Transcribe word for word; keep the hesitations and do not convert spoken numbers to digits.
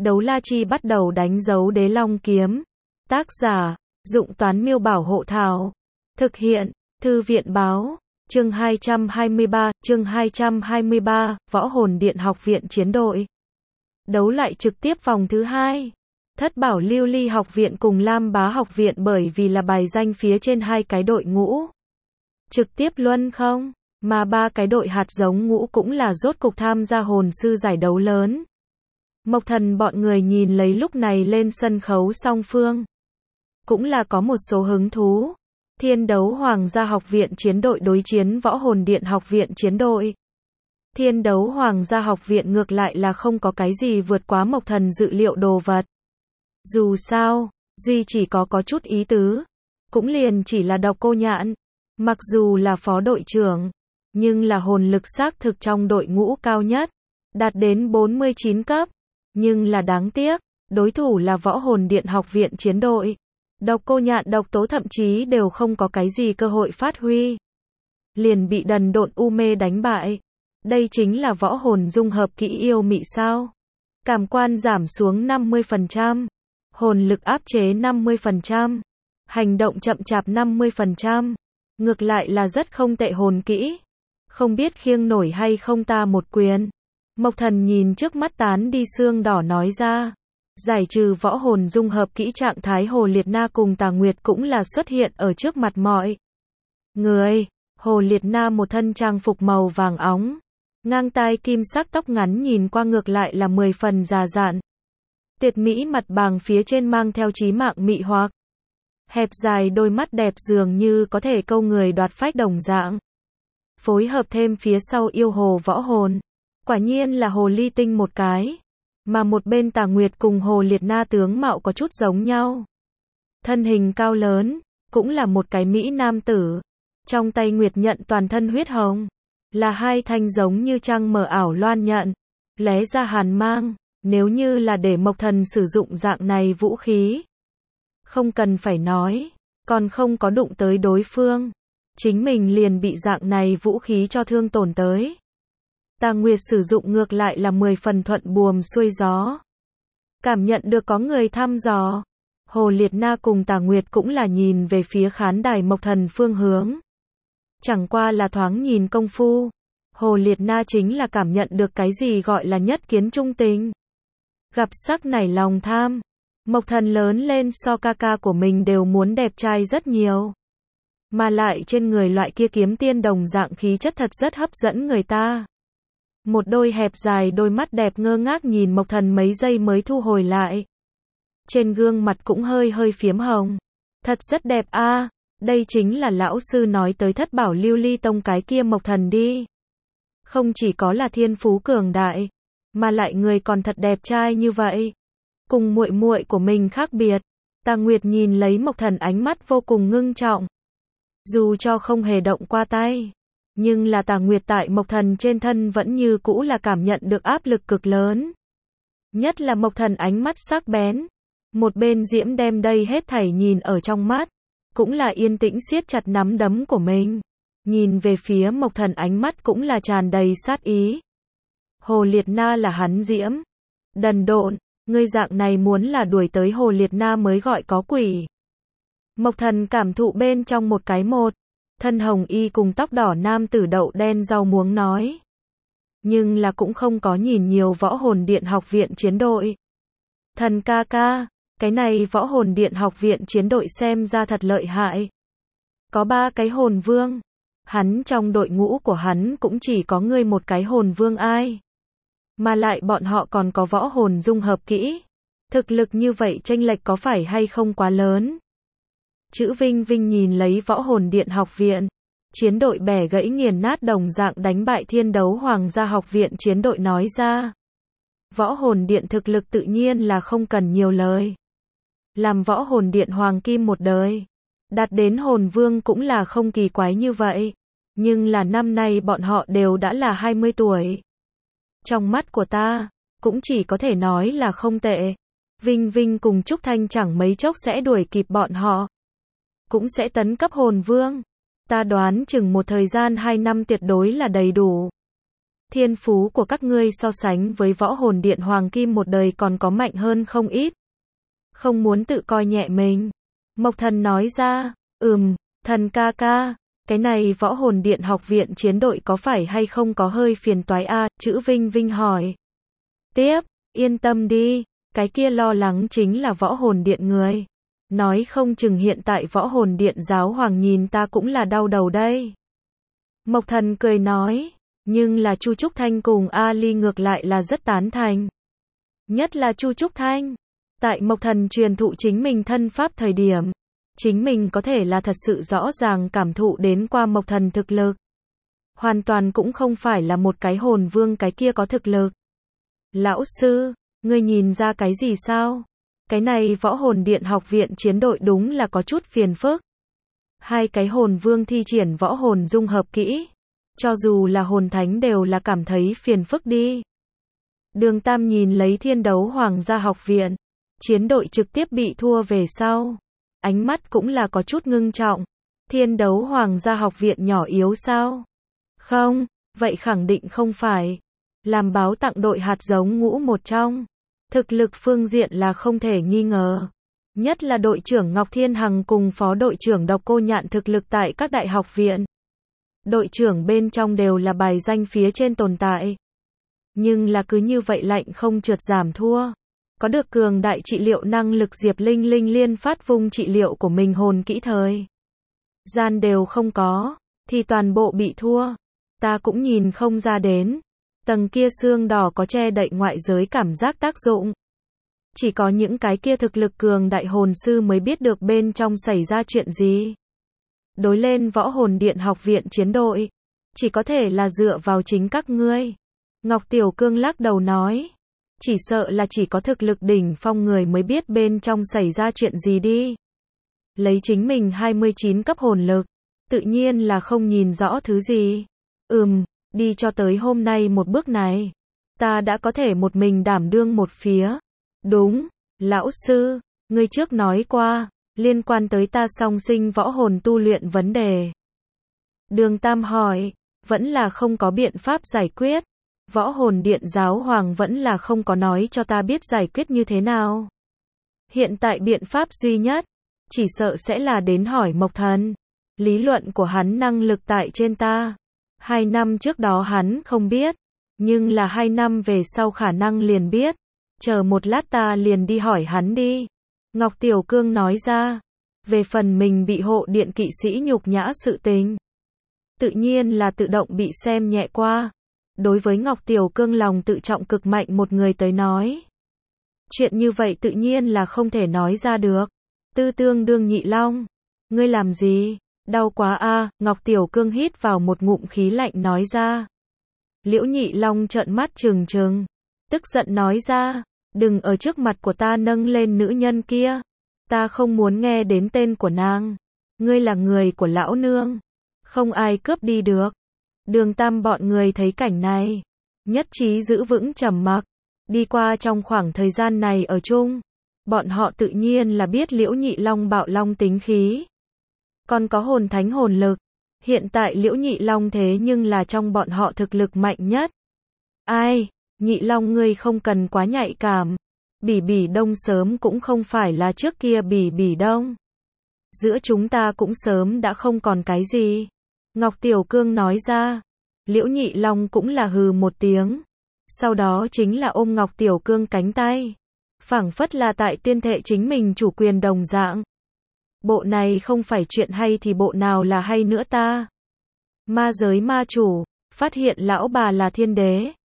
Đấu la chi bắt đầu đánh dấu đế long kiếm. Tác giả, Dụng Toán Miêu Bảo Hộ Thảo. Thực hiện, Thư viện Báo. Chương hai trăm hai mươi ba, chương hai trăm hai mươi ba, Võ Hồn Điện Học viện Chiến đội. Đấu lại trực tiếp vòng thứ hai. Thất Bảo Lưu Ly Học viện cùng Lam Bá Học viện bởi vì là bài danh phía trên hai cái đội ngũ. Trực tiếp luân không, mà ba cái đội hạt giống ngũ cũng là rốt cục tham gia hồn sư giải đấu lớn. Mộc Thần bọn người nhìn lấy lúc này lên sân khấu song phương. Cũng là có một số hứng thú. Thiên Đấu Hoàng gia Học viện Chiến đội đối chiến Võ Hồn Điện Học viện Chiến đội. Thiên Đấu Hoàng gia Học viện ngược lại là không có cái gì vượt quá Mộc Thần dự liệu đồ vật. Dù sao, duy chỉ có có chút ý tứ. Cũng liền chỉ là Độc Cô Nhạn. Mặc dù là phó đội trưởng, nhưng là hồn lực xác thực trong đội ngũ cao nhất. Đạt đến bốn mươi chín cấp. Nhưng là đáng tiếc, đối thủ là Võ Hồn Điện Học viện Chiến đội. Độc Cô Nhạn độc tố thậm chí đều không có cái gì cơ hội phát huy. Liền bị đần độn u mê đánh bại. Đây chính là võ hồn dung hợp kỹ yêu mị sao. Cảm quan giảm xuống năm mươi phần trăm. Hồn lực áp chế năm mươi phần trăm. Hành động chậm chạp năm mươi phần trăm. Ngược lại là rất không tệ hồn kỹ. Không biết khiêng nổi hay không ta một quyền. Mộc Thần nhìn trước mắt tán đi xương đỏ nói ra. Giải trừ võ hồn dung hợp kỹ trạng thái Hồ Liệt Na cùng Tà Nguyệt cũng là xuất hiện ở trước mặt mọi người. Hồ Liệt Na một thân trang phục màu vàng óng. Ngang tai kim sắc tóc ngắn nhìn qua ngược lại là mười phần già dặn. Tuyệt mỹ mặt bàng phía trên mang theo trí mạng mị hoặc. Hẹp dài đôi mắt đẹp dường như có thể câu người đoạt phách đồng dạng. Phối hợp thêm phía sau yêu hồ võ hồn. Quả nhiên là hồ ly tinh một cái. Mà một bên Tà Nguyệt cùng Hồ Liệt Na tướng mạo có chút giống nhau. Thân hình cao lớn, cũng là một cái mỹ nam tử. Trong tay Nguyệt nhận toàn thân huyết hồng. Là hai thanh giống như trăng mờ ảo loan nhận. Lóe ra hàn mang, nếu như là để Mộc Thần sử dụng dạng này vũ khí. Không cần phải nói, còn không có đụng tới đối phương. Chính mình liền bị dạng này vũ khí cho thương tổn tới. Tà Nguyệt sử dụng ngược lại là mười phần thuận buồm xuôi gió. Cảm nhận được có người thăm dò. Hồ Liệt Na cùng Tà Nguyệt cũng là nhìn về phía khán đài Mộc Thần phương hướng. Chẳng qua là thoáng nhìn công phu. Hồ Liệt Na chính là cảm nhận được cái gì gọi là nhất kiến trung tình. Gặp sắc nảy lòng tham. Mộc Thần lớn lên so ca ca của mình đều muốn đẹp trai rất nhiều. Mà lại trên người loại kia kiếm tiên đồng dạng khí chất thật rất hấp dẫn người ta. Một đôi hẹp dài đôi mắt đẹp ngơ ngác nhìn Mộc Thần mấy giây mới thu hồi lại. Trên gương mặt cũng hơi hơi phiếm hồng. Thật rất đẹp a, à, đây chính là lão sư nói tới Thất Bảo Lưu Ly Tông cái kia Mộc Thần đi. Không chỉ có là thiên phú cường đại, mà lại người còn thật đẹp trai như vậy. Cùng muội muội của mình khác biệt. Tà Nguyệt nhìn lấy Mộc Thần ánh mắt vô cùng ngưng trọng. Dù cho không hề động qua tay. Nhưng là Tà Nguyệt tại Mộc Thần trên thân vẫn như cũ là cảm nhận được áp lực cực lớn. Nhất là Mộc Thần ánh mắt sắc bén. Một bên Diễm đem đây hết thảy nhìn ở trong mắt. Cũng là yên tĩnh siết chặt nắm đấm của mình. Nhìn về phía Mộc Thần ánh mắt cũng là tràn đầy sát ý. Hồ Liệt Na là hắn Diễm. Đần độn, ngươi dạng này muốn là đuổi tới Hồ Liệt Na mới gọi có quỷ. Mộc Thần cảm thụ bên trong một cái một. Thân hồng y cùng tóc đỏ nam tử đậu đen rau muống nói. Nhưng là cũng không có nhìn nhiều Võ Hồn Điện Học viện Chiến đội. Thần ca ca, cái này Võ Hồn Điện Học viện Chiến đội xem ra thật lợi hại. Có ba cái hồn vương. Hắn trong đội ngũ của hắn cũng chỉ có ngươi một cái hồn vương ai. Mà lại bọn họ còn có võ hồn dung hợp kỹ. Thực lực như vậy chênh lệch có phải hay không quá lớn. Chữ Vinh Vinh nhìn lấy Võ Hồn Điện Học viện. Chiến đội bẻ gãy nghiền nát đồng dạng đánh bại Thiên Đấu Hoàng gia Học viện Chiến đội nói ra. Võ Hồn Điện thực lực tự nhiên là không cần nhiều lời. Làm Võ Hồn Điện Hoàng Kim một đời. Đạt đến hồn vương cũng là không kỳ quái như vậy. Nhưng là năm nay bọn họ đều đã là hai mươi tuổi. Trong mắt của ta, cũng chỉ có thể nói là không tệ. Vinh Vinh cùng Trúc Thanh chẳng mấy chốc sẽ đuổi kịp bọn họ. Cũng sẽ tấn cấp hồn vương. Ta đoán chừng một thời gian hai năm tuyệt đối là đầy đủ. thiên phú của các ngươi so sánh với võ hồn điện hoàng kim một đời còn có mạnh hơn không ít. Không muốn tự coi nhẹ mình. Mộc Thần nói ra, ừm, Thần ca ca, cái này võ hồn điện học viện chiến đội có phải hay không có hơi phiền toái a? Chữ Vinh Vinh hỏi. Tiếp, yên tâm đi, cái kia lo lắng chính là võ hồn điện người. Nói không chừng hiện tại võ hồn điện giáo hoàng nhìn ta cũng là đau đầu đây. Mộc Thần cười nói, nhưng là Chu Trúc Thanh cùng Ali ngược lại là rất tán thành. Nhất là Chu Trúc Thanh, tại Mộc Thần truyền thụ chính mình thân pháp thời điểm, chính mình có thể là thật sự rõ ràng cảm thụ đến qua Mộc Thần thực lực. Hoàn toàn cũng không phải là một cái hồn vương cái kia có thực lực. Lão sư, ngươi nhìn ra cái gì sao? Cái này võ hồn điện học viện chiến đội đúng là có chút phiền phức. Hai cái hồn vương thi triển võ hồn dung hợp kỹ. Cho dù là hồn thánh đều là cảm thấy phiền phức đi. Đường Tam nhìn lấy Thiên Đấu Hoàng gia học viện. Chiến đội trực tiếp bị thua về sau. Ánh mắt cũng là có chút ngưng trọng. Thiên Đấu Hoàng gia học viện nhỏ yếu sao? Không, vậy khẳng định không phải. Làm báo tặng đội hạt giống ngũ một trong. Thực lực phương diện là không thể nghi ngờ. Nhất là đội trưởng Ngọc Thiên Hằng cùng phó đội trưởng Độc Cô Nhạn thực lực tại các đại học viện. Đội trưởng bên trong đều là bài danh phía trên tồn tại. Nhưng là cứ như vậy lạnh không trượt giảm thua. Có được cường đại trị liệu năng lực Diệp Linh Linh liên phát vùng trị liệu của mình hồn kỹ thời gian đều không có, thì toàn bộ bị thua. Ta cũng nhìn không ra đến. Tầng kia xương đỏ có che đậy ngoại giới cảm giác tác dụng. Chỉ có những cái kia thực lực cường đại hồn sư mới biết được bên trong xảy ra chuyện gì. Đối lên võ hồn điện học viện chiến đội, chỉ có thể là dựa vào chính các ngươi. Ngọc Tiểu Cương lắc đầu nói, chỉ sợ là chỉ có thực lực đỉnh phong người mới biết bên trong xảy ra chuyện gì đi. Lấy chính mình hai mươi chín cấp hồn lực, tự nhiên là không nhìn rõ thứ gì. Ừm, đi cho tới hôm nay một bước này, ta đã có thể một mình đảm đương một phía. Đúng, lão sư, ngươi trước nói qua, liên quan tới ta song sinh võ hồn tu luyện vấn đề. Đường Tam hỏi, vẫn là không có biện pháp giải quyết. Võ hồn điện giáo hoàng vẫn là không có nói cho ta biết giải quyết như thế nào. Hiện tại biện pháp duy nhất, chỉ sợ sẽ là đến hỏi Mộc Thần. Lý luận của hắn năng lực tại trên ta. Hai năm trước đó hắn không biết, nhưng là hai năm về sau khả năng liền biết. Chờ một lát ta liền đi hỏi hắn đi. Ngọc Tiểu Cương nói ra, về phần mình bị hộ điện kỵ sĩ nhục nhã sự tình. Tự nhiên là tự động bị xem nhẹ qua. Đối với Ngọc Tiểu Cương lòng tự trọng cực mạnh một người tới nói. Chuyện như vậy tự nhiên là không thể nói ra được. Tư Tương Đương Nhị Long, ngươi làm gì? Đau quá a, Ngọc Tiểu Cương hít vào một ngụm khí lạnh nói ra. Liễu Nhị Long trợn mắt trừng trừng, tức giận nói ra, đừng ở trước mặt của ta nâng lên nữ nhân kia. Ta không muốn nghe đến tên của nàng. Ngươi là người của lão nương, không ai cướp đi được. Đường Tam bọn người thấy cảnh này, nhất trí giữ vững trầm mặc. Đi qua trong khoảng thời gian này ở chung, bọn họ tự nhiên là biết Liễu Nhị Long bạo long tính khí. Còn có hồn thánh hồn lực. Hiện tại Liễu Nhị Long thế nhưng là trong bọn họ thực lực mạnh nhất. Ai, Nhị Long ngươi không cần quá nhạy cảm. Bỉ Bỉ Đông sớm cũng không phải là trước kia Bỉ Bỉ Đông. Giữa chúng ta cũng sớm đã không còn cái gì. Ngọc Tiểu Cương nói ra. Liễu Nhị Long cũng là hừ một tiếng. Sau đó chính là ôm Ngọc Tiểu Cương cánh tay. Phảng phất là tại tuyên thệ chính mình chủ quyền đồng dạng. Bộ này không phải chuyện hay thì bộ nào là hay nữa ta. Ma giới ma chủ, phát hiện lão bà là thiên đế.